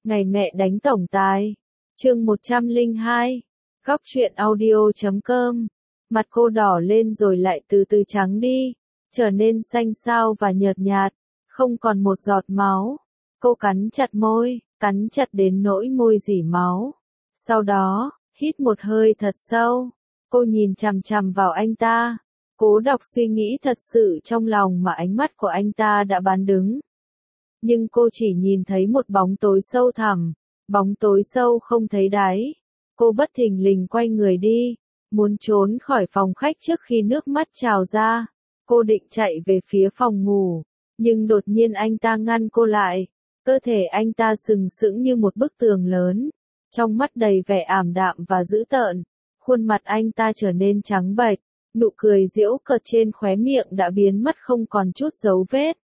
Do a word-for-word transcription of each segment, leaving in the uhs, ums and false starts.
Ngày mẹ đánh tổng tài. Chương một trăm lẻ hai. Góc truyện audio chấm com. Mặt cô đỏ lên rồi lại từ từ trắng đi, trở nên xanh xao và nhợt nhạt, không còn một giọt máu. Cô cắn chặt môi, cắn chặt đến nỗi môi rỉ máu. Sau đó, hít một hơi thật sâu. Cô nhìn chằm chằm vào anh ta, cố đọc suy nghĩ thật sự trong lòng mà ánh mắt của anh ta đã bán đứng. Nhưng cô chỉ nhìn thấy một bóng tối sâu thẳm, bóng tối sâu không thấy đáy. Cô bất thình lình quay người đi, muốn trốn khỏi phòng khách trước khi nước mắt trào ra. Cô định chạy về phía phòng ngủ, nhưng đột nhiên anh ta ngăn cô lại. Cơ thể anh ta sừng sững như một bức tường lớn, trong mắt đầy vẻ ảm đạm và dữ tợn. Khuôn mặt anh ta trở nên trắng bệch, nụ cười giễu cợt trên khóe miệng đã biến mất không còn chút dấu vết.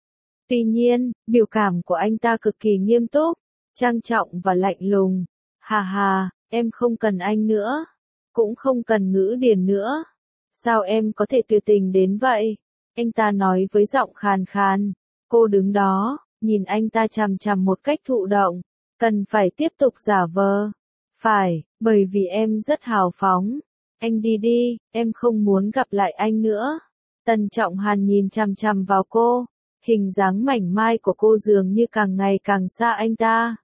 Tuy nhiên, biểu cảm của anh ta cực kỳ nghiêm túc, trang trọng và lạnh lùng. Hà hà, em không cần anh nữa, cũng không cần Ngữ Điền nữa. Sao em có thể tuyệt tình đến vậy? Anh ta nói với giọng khàn khàn. Cô đứng đó, nhìn anh ta chằm chằm một cách thụ động. Cần phải tiếp tục giả vờ. Phải, bởi vì em rất hào phóng. Anh đi đi, em không muốn gặp lại anh nữa. Tần Trọng Hàn nhìn chằm chằm vào cô. Hình dáng mảnh mai của cô dường như càng ngày càng xa anh ta.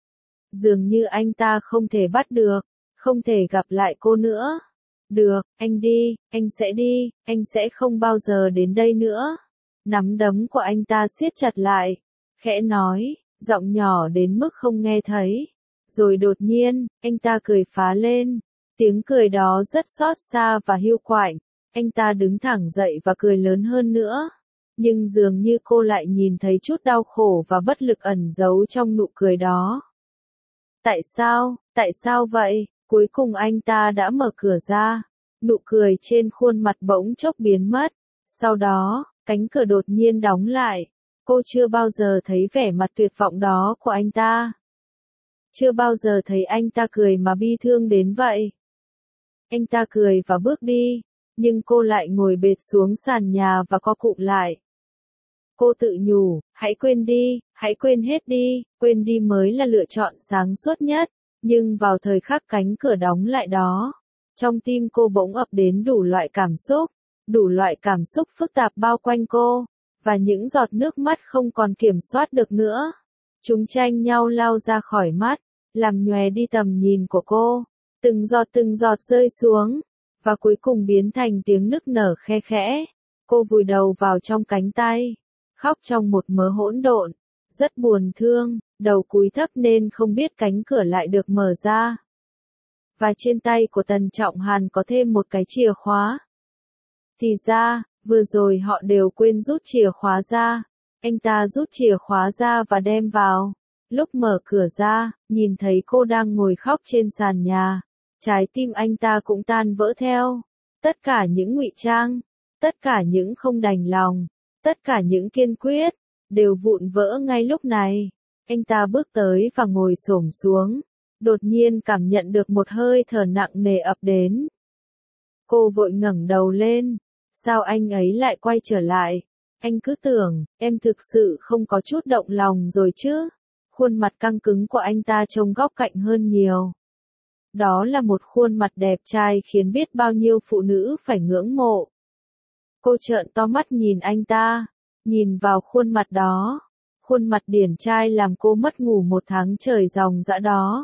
Dường như anh ta không thể bắt được, không thể gặp lại cô nữa. Được, anh đi, anh sẽ đi, anh sẽ không bao giờ đến đây nữa. Nắm đấm của anh ta siết chặt lại, khẽ nói, giọng nhỏ đến mức không nghe thấy. Rồi đột nhiên, anh ta cười phá lên. Tiếng cười đó rất xót xa và hiu quạnh. Anh ta đứng thẳng dậy và cười lớn hơn nữa. Nhưng dường như cô lại nhìn thấy chút đau khổ và bất lực ẩn giấu trong nụ cười đó. Tại sao, tại sao vậy? Cuối cùng anh ta đã mở cửa ra. Nụ cười trên khuôn mặt bỗng chốc biến mất. Sau đó, cánh cửa đột nhiên đóng lại. Cô chưa bao giờ thấy vẻ mặt tuyệt vọng đó của anh ta. Chưa bao giờ thấy anh ta cười mà bi thương đến vậy. Anh ta cười và bước đi, nhưng cô lại ngồi bệt xuống sàn nhà và co cụm lại. Cô tự nhủ, hãy quên đi, hãy quên hết đi, quên đi mới là lựa chọn sáng suốt nhất. Nhưng vào thời khắc cánh cửa đóng lại đó, trong tim cô bỗng ập đến đủ loại cảm xúc, đủ loại cảm xúc phức tạp bao quanh cô, và những giọt nước mắt không còn kiểm soát được nữa. Chúng tranh nhau lao ra khỏi mắt, làm nhòe đi tầm nhìn của cô, từng giọt từng giọt rơi xuống, và cuối cùng biến thành tiếng nức nở khe khẽ. Cô vùi đầu vào trong cánh tay, khóc trong một mớ hỗn độn, rất buồn thương, đầu cúi thấp nên không biết cánh cửa lại được mở ra. Và trên tay của Tần Trọng Hàn có thêm một cái chìa khóa. Thì ra, vừa rồi họ đều quên rút chìa khóa ra. Anh ta rút chìa khóa ra và đem vào. Lúc mở cửa ra, nhìn thấy cô đang ngồi khóc trên sàn nhà. Trái tim anh ta cũng tan vỡ theo. Tất cả những ngụy trang, tất cả những không đành lòng, tất cả những kiên quyết, đều vụn vỡ ngay lúc này. Anh ta bước tới và ngồi xổm xuống. Đột nhiên cảm nhận được một hơi thở nặng nề ập đến. Cô vội ngẩng đầu lên. Sao anh ấy lại quay trở lại? Anh cứ tưởng, em thực sự không có chút động lòng rồi chứ? Khuôn mặt căng cứng của anh ta trông góc cạnh hơn nhiều. Đó là một khuôn mặt đẹp trai khiến biết bao nhiêu phụ nữ phải ngưỡng mộ. Cô trợn to mắt nhìn anh ta, nhìn vào khuôn mặt đó. Khuôn mặt điển trai làm cô mất ngủ một tháng trời ròng rã đó.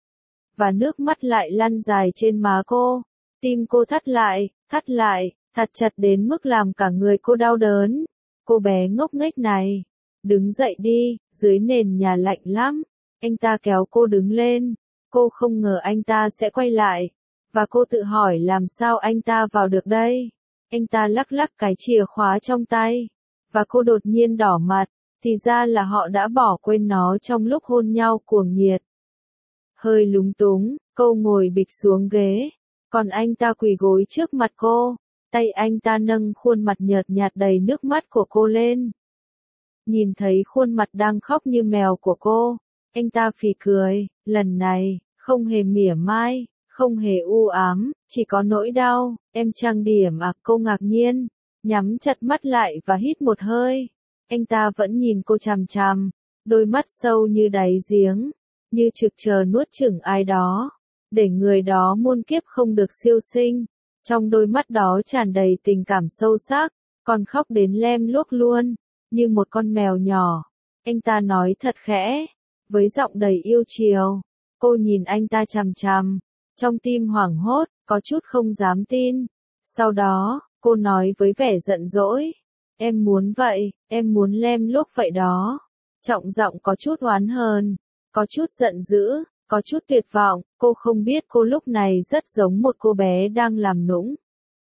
Và nước mắt lại lăn dài trên má cô. Tim cô thắt lại, thắt lại, thật chặt đến mức làm cả người cô đau đớn. Cô bé ngốc nghếch này, đứng dậy đi, dưới nền nhà lạnh lắm. Anh ta kéo cô đứng lên. Cô không ngờ anh ta sẽ quay lại. Và cô tự hỏi làm sao anh ta vào được đây. Anh ta lắc lắc cái chìa khóa trong tay. Và cô đột nhiên đỏ mặt. Thì ra là họ đã bỏ quên nó trong lúc hôn nhau cuồng nhiệt. Hơi lúng túng, cô ngồi bịch xuống ghế. Còn anh ta quỳ gối trước mặt cô. Tay anh ta nâng khuôn mặt nhợt nhạt đầy nước mắt của cô lên. Nhìn thấy khuôn mặt đang khóc như mèo của cô, anh ta phì cười. Lần này, không hề mỉa mai, không hề u ám, chỉ có nỗi đau. Em trang điểm à? Cô ngạc nhiên, nhắm chặt mắt lại và hít một hơi. Anh ta vẫn nhìn cô chằm chằm, đôi mắt sâu như đáy giếng, như trực chờ nuốt chửng ai đó, để người đó muôn kiếp không được siêu sinh. Trong đôi mắt đó tràn đầy tình cảm sâu sắc, còn khóc đến lem luốc luôn, như một con mèo nhỏ. Anh ta nói thật khẽ, với giọng đầy yêu chiều. Cô nhìn anh ta chằm chằm, trong tim hoảng hốt, có chút không dám tin. Sau đó, cô nói với vẻ giận dỗi, em muốn vậy, em muốn lem luốc vậy đó. Trọng giọng có chút oán hờn, có chút giận dữ, có chút tuyệt vọng. Cô không biết cô lúc này rất giống một cô bé đang làm nũng.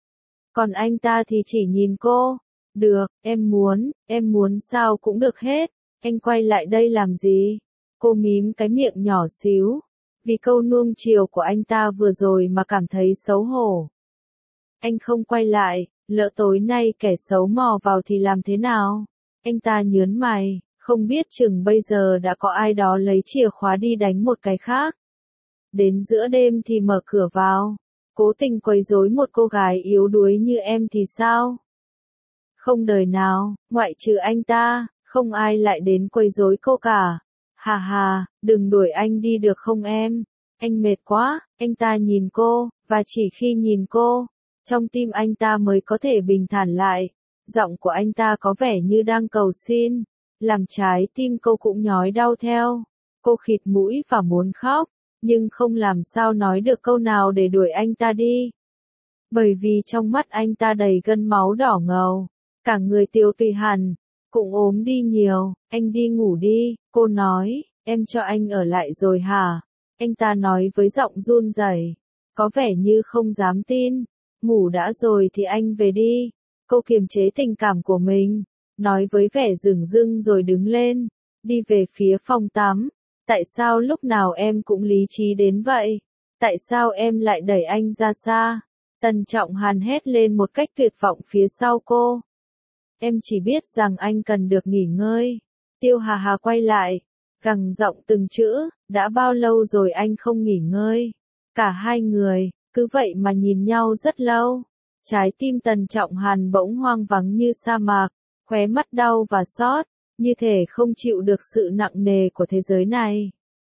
Còn anh ta thì chỉ nhìn cô. Được, em muốn, em muốn sao cũng được hết. Anh quay lại đây làm gì? Cô mím cái miệng nhỏ xíu, vì câu nuông chiều của anh ta vừa rồi mà cảm thấy xấu hổ. Anh không quay lại, lỡ tối nay kẻ xấu mò vào thì làm thế nào? Anh ta nhớn mày, không biết chừng bây giờ đã có ai đó lấy chìa khóa đi đánh một cái khác. Đến giữa đêm thì mở cửa vào, cố tình quấy rối một cô gái yếu đuối như em thì sao? Không đời nào, ngoại trừ anh ta, không ai lại đến quấy rối cô cả. Hà hà, đừng đuổi anh đi được không em? Anh mệt quá. Anh ta nhìn cô, và chỉ khi nhìn cô, trong tim anh ta mới có thể bình thản lại. Giọng của anh ta có vẻ như đang cầu xin, làm trái tim cô cũng nhói đau theo. Cô khịt mũi và muốn khóc, nhưng không làm sao nói được câu nào để đuổi anh ta đi. Bởi vì trong mắt anh ta đầy gân máu đỏ ngầu, cả người tiêu tụy hẳn, cũng ốm đi nhiều. Anh đi ngủ đi, cô nói, em cho anh ở lại rồi hả? Anh ta nói với giọng run rẩy, có vẻ như không dám tin. Ngủ đã rồi thì anh về đi. Cô kiềm chế tình cảm của mình, nói với vẻ dửng dưng rồi đứng lên, đi về phía phòng tắm. Tại sao lúc nào em cũng lý trí đến vậy? Tại sao em lại đẩy anh ra xa? Tần Trọng Hàn hét lên một cách tuyệt vọng phía sau cô. Em chỉ biết rằng anh cần được nghỉ ngơi. Tiêu Hà Hà quay lại, gằn giọng từng chữ, đã bao lâu rồi anh không nghỉ ngơi? Cả hai người, cứ vậy mà nhìn nhau rất lâu. Trái tim Tần Trọng Hàn bỗng hoang vắng như sa mạc, khóe mắt đau và xót, như thể không chịu được sự nặng nề của thế giới này.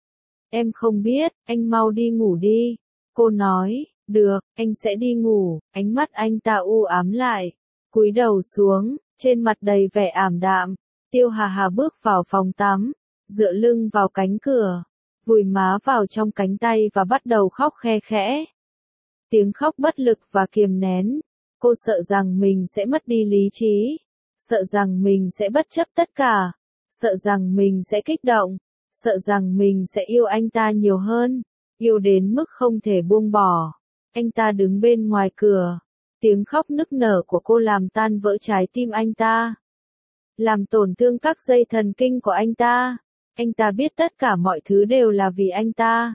Em không biết, anh mau đi ngủ đi. Cô nói, được, anh sẽ đi ngủ. Ánh mắt anh ta u ám lại, cúi đầu xuống, trên mặt đầy vẻ ảm đạm. Tiêu Hà Hà bước vào phòng tắm, dựa lưng vào cánh cửa, vùi má vào trong cánh tay và bắt đầu khóc khe khẽ. Tiếng khóc bất lực và kiềm nén. Cô sợ rằng mình sẽ mất đi lý trí, sợ rằng mình sẽ bất chấp tất cả, sợ rằng mình sẽ kích động, sợ rằng mình sẽ yêu anh ta nhiều hơn, yêu đến mức không thể buông bỏ. Anh ta đứng bên ngoài cửa, tiếng khóc nức nở của cô làm tan vỡ trái tim anh ta, làm tổn thương các dây thần kinh của anh ta. Anh ta biết tất cả mọi thứ đều là vì anh ta.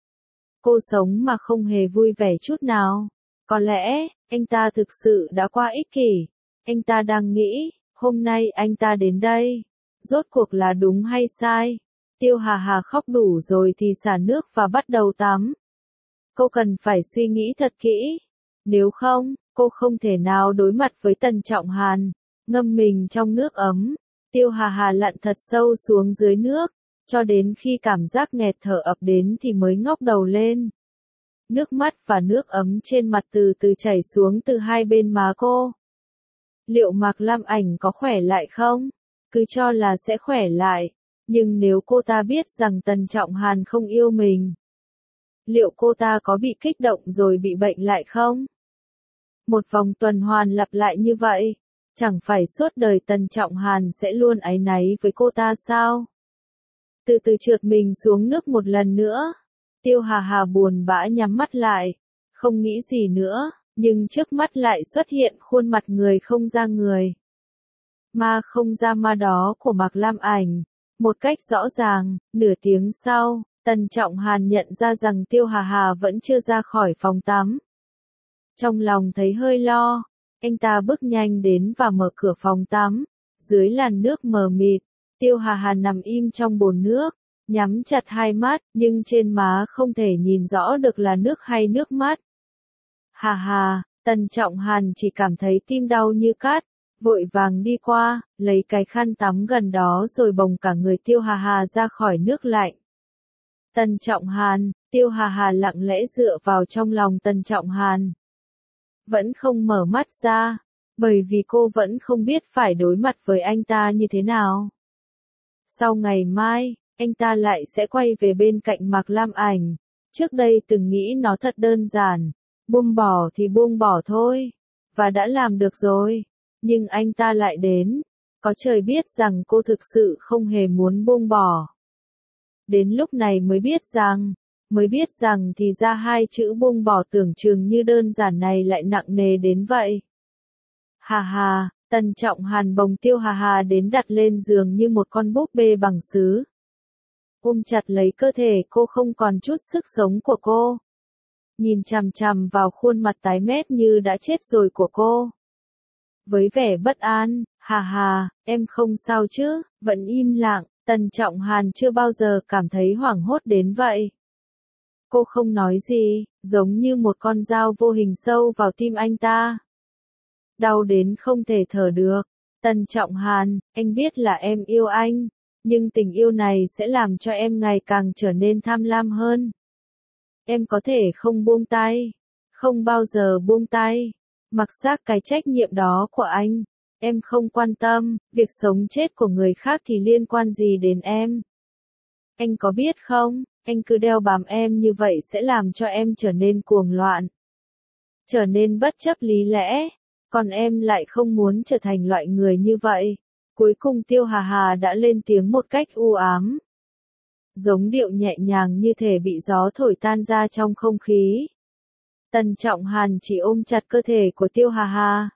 Cô sống mà không hề vui vẻ chút nào. Có lẽ, anh ta thực sự đã quá ích kỷ. Anh ta đang nghĩ, hôm nay anh ta đến đây, rốt cuộc là đúng hay sai? Tiêu Hà Hà khóc đủ rồi thì xả nước và bắt đầu tắm. Cô cần phải suy nghĩ thật kỹ. Nếu không, cô không thể nào đối mặt với Tần Trọng Hàn. Ngâm mình trong nước ấm. Tiêu Hà Hà lặn thật sâu xuống dưới nước, cho đến khi cảm giác nghẹt thở ập đến thì mới ngóc đầu lên. Nước mắt và nước ấm trên mặt từ từ chảy xuống từ hai bên má cô. Liệu Mạc Lam Ảnh có khỏe lại không? Cứ cho là sẽ khỏe lại, nhưng nếu cô ta biết rằng Tần Trọng Hàn không yêu mình, liệu cô ta có bị kích động rồi bị bệnh lại không? Một vòng tuần hoàn lặp lại như vậy, chẳng phải suốt đời Tần Trọng Hàn sẽ luôn áy náy với cô ta sao? Từ từ trượt mình xuống nước một lần nữa. Tiêu Hà Hà buồn bã nhắm mắt lại, không nghĩ gì nữa, nhưng trước mắt lại xuất hiện khuôn mặt người không ra người, ma không ra ma đó của Mạc Lam Ảnh. Một cách rõ ràng, nửa tiếng sau, Tần Trọng Hàn nhận ra rằng Tiêu Hà Hà vẫn chưa ra khỏi phòng tắm. Trong lòng thấy hơi lo, anh ta bước nhanh đến và mở cửa phòng tắm. Dưới làn nước mờ mịt, Tiêu Hà Hà nằm im trong bồn nước, nhắm chặt hai mắt, nhưng trên má không thể nhìn rõ được là nước hay nước mắt. Hà hà, Tần Trọng Hàn chỉ cảm thấy tim đau như cắt, vội vàng đi qua, lấy cái khăn tắm gần đó rồi bồng cả người Tiêu Hà Hà ra khỏi nước lạnh. Tần Trọng Hàn, Tiêu Hà Hà lặng lẽ dựa vào trong lòng Tần Trọng Hàn. Vẫn không mở mắt ra, bởi vì cô vẫn không biết phải đối mặt với anh ta như thế nào. Sau ngày mai, anh ta lại sẽ quay về bên cạnh Mạc Lam Ảnh. Trước đây từng nghĩ nó thật đơn giản, buông bỏ thì buông bỏ thôi, và đã làm được rồi. Nhưng anh ta lại đến, có trời biết rằng cô thực sự không hề muốn buông bỏ. Đến lúc này mới biết rằng, mới biết rằng thì ra hai chữ buông bỏ tưởng chừng như đơn giản này lại nặng nề đến vậy. Hà hà, Tần Trọng Hàn bồng Tiêu Hà Hà đến đặt lên giường như một con búp bê bằng sứ. Ôm chặt lấy cơ thể cô không còn chút sức sống của cô. Nhìn chằm chằm vào khuôn mặt tái mét như đã chết rồi của cô. Với vẻ bất an, hà hà, em không sao chứ, vẫn im lặng, Tần Trọng Hàn chưa bao giờ cảm thấy hoảng hốt đến vậy. Cô không nói gì, giống như một con dao vô hình sâu vào tim anh ta. Đau đến không thể thở được. Tần Trọng Hàn, anh biết là em yêu anh, nhưng tình yêu này sẽ làm cho em ngày càng trở nên tham lam hơn. Em có thể không buông tay, không bao giờ buông tay, mặc xác cái trách nhiệm đó của anh. Em không quan tâm, việc sống chết của người khác thì liên quan gì đến em. Anh có biết không, anh cứ đeo bám em như vậy sẽ làm cho em trở nên cuồng loạn, trở nên bất chấp lý lẽ, còn em lại không muốn trở thành loại người như vậy. Cuối cùng Tiêu Hà Hà đã lên tiếng một cách u ám. Giống điệu nhẹ nhàng như thể bị gió thổi tan ra trong không khí. Tần Trọng Hàn chỉ ôm chặt cơ thể của Tiêu Hà Hà.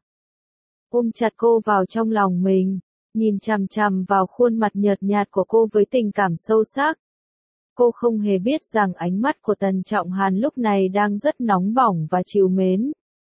Ôm chặt cô vào trong lòng mình, nhìn chằm chằm vào khuôn mặt nhợt nhạt của cô với tình cảm sâu sắc. Cô không hề biết rằng ánh mắt của Tần Trọng Hàn lúc này đang rất nóng bỏng và trìu mến.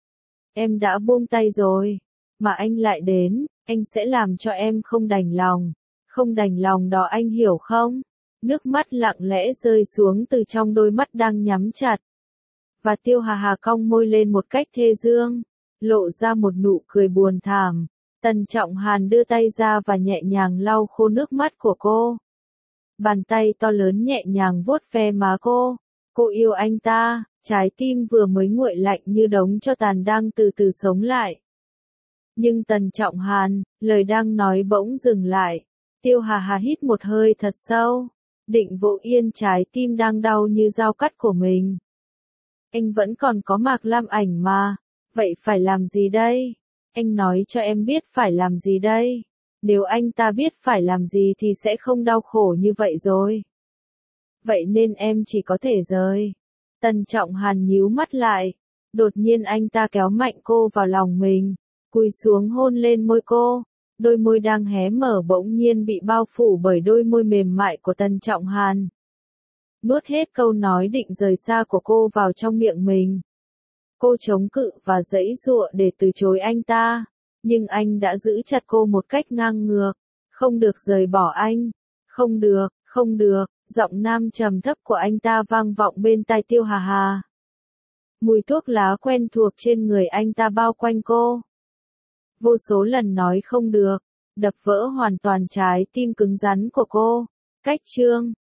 Em đã buông tay rồi, mà anh lại đến, anh sẽ làm cho em không đành lòng. Không đành lòng đó anh hiểu không? Nước mắt lặng lẽ rơi xuống từ trong đôi mắt đang nhắm chặt. Và Tiêu Hà Hà cong môi lên một cách thê dương, lộ ra một nụ cười buồn thảm. Tần Trọng Hàn đưa tay ra và nhẹ nhàng lau khô nước mắt của cô. Bàn tay to lớn nhẹ nhàng vuốt ve má cô. Cô yêu anh ta, trái tim vừa mới nguội lạnh như đống tro tàn đang từ từ sống lại. Nhưng Tần Trọng Hàn, lời đang nói bỗng dừng lại. Tiêu Hà Hà hít một hơi thật sâu, định vỗ yên trái tim đang đau như dao cắt của mình. Anh vẫn còn có Mạc Lam Ảnh mà, vậy phải làm gì đây? Anh nói cho em biết phải làm gì đây? Nếu anh ta biết phải làm gì thì sẽ không đau khổ như vậy rồi. Vậy nên em chỉ có thể rời. Tần Trọng Hàn nhíu mắt lại. Đột nhiên anh ta kéo mạnh cô vào lòng mình, cúi xuống hôn lên môi cô. Đôi môi đang hé mở bỗng nhiên bị bao phủ bởi đôi môi mềm mại của Tần Trọng Hàn. Nuốt hết câu nói định rời xa của cô vào trong miệng mình. Cô chống cự và giãy giụa để từ chối anh ta, nhưng anh đã giữ chặt cô một cách ngang ngược. Không được rời bỏ anh. Không được, không được, giọng nam trầm thấp của anh ta vang vọng bên tai Tiêu Hà Hà. Mùi thuốc lá quen thuộc trên người anh ta bao quanh cô. Vô số lần nói không được, đập vỡ hoàn toàn trái tim cứng rắn của cô. Cách chương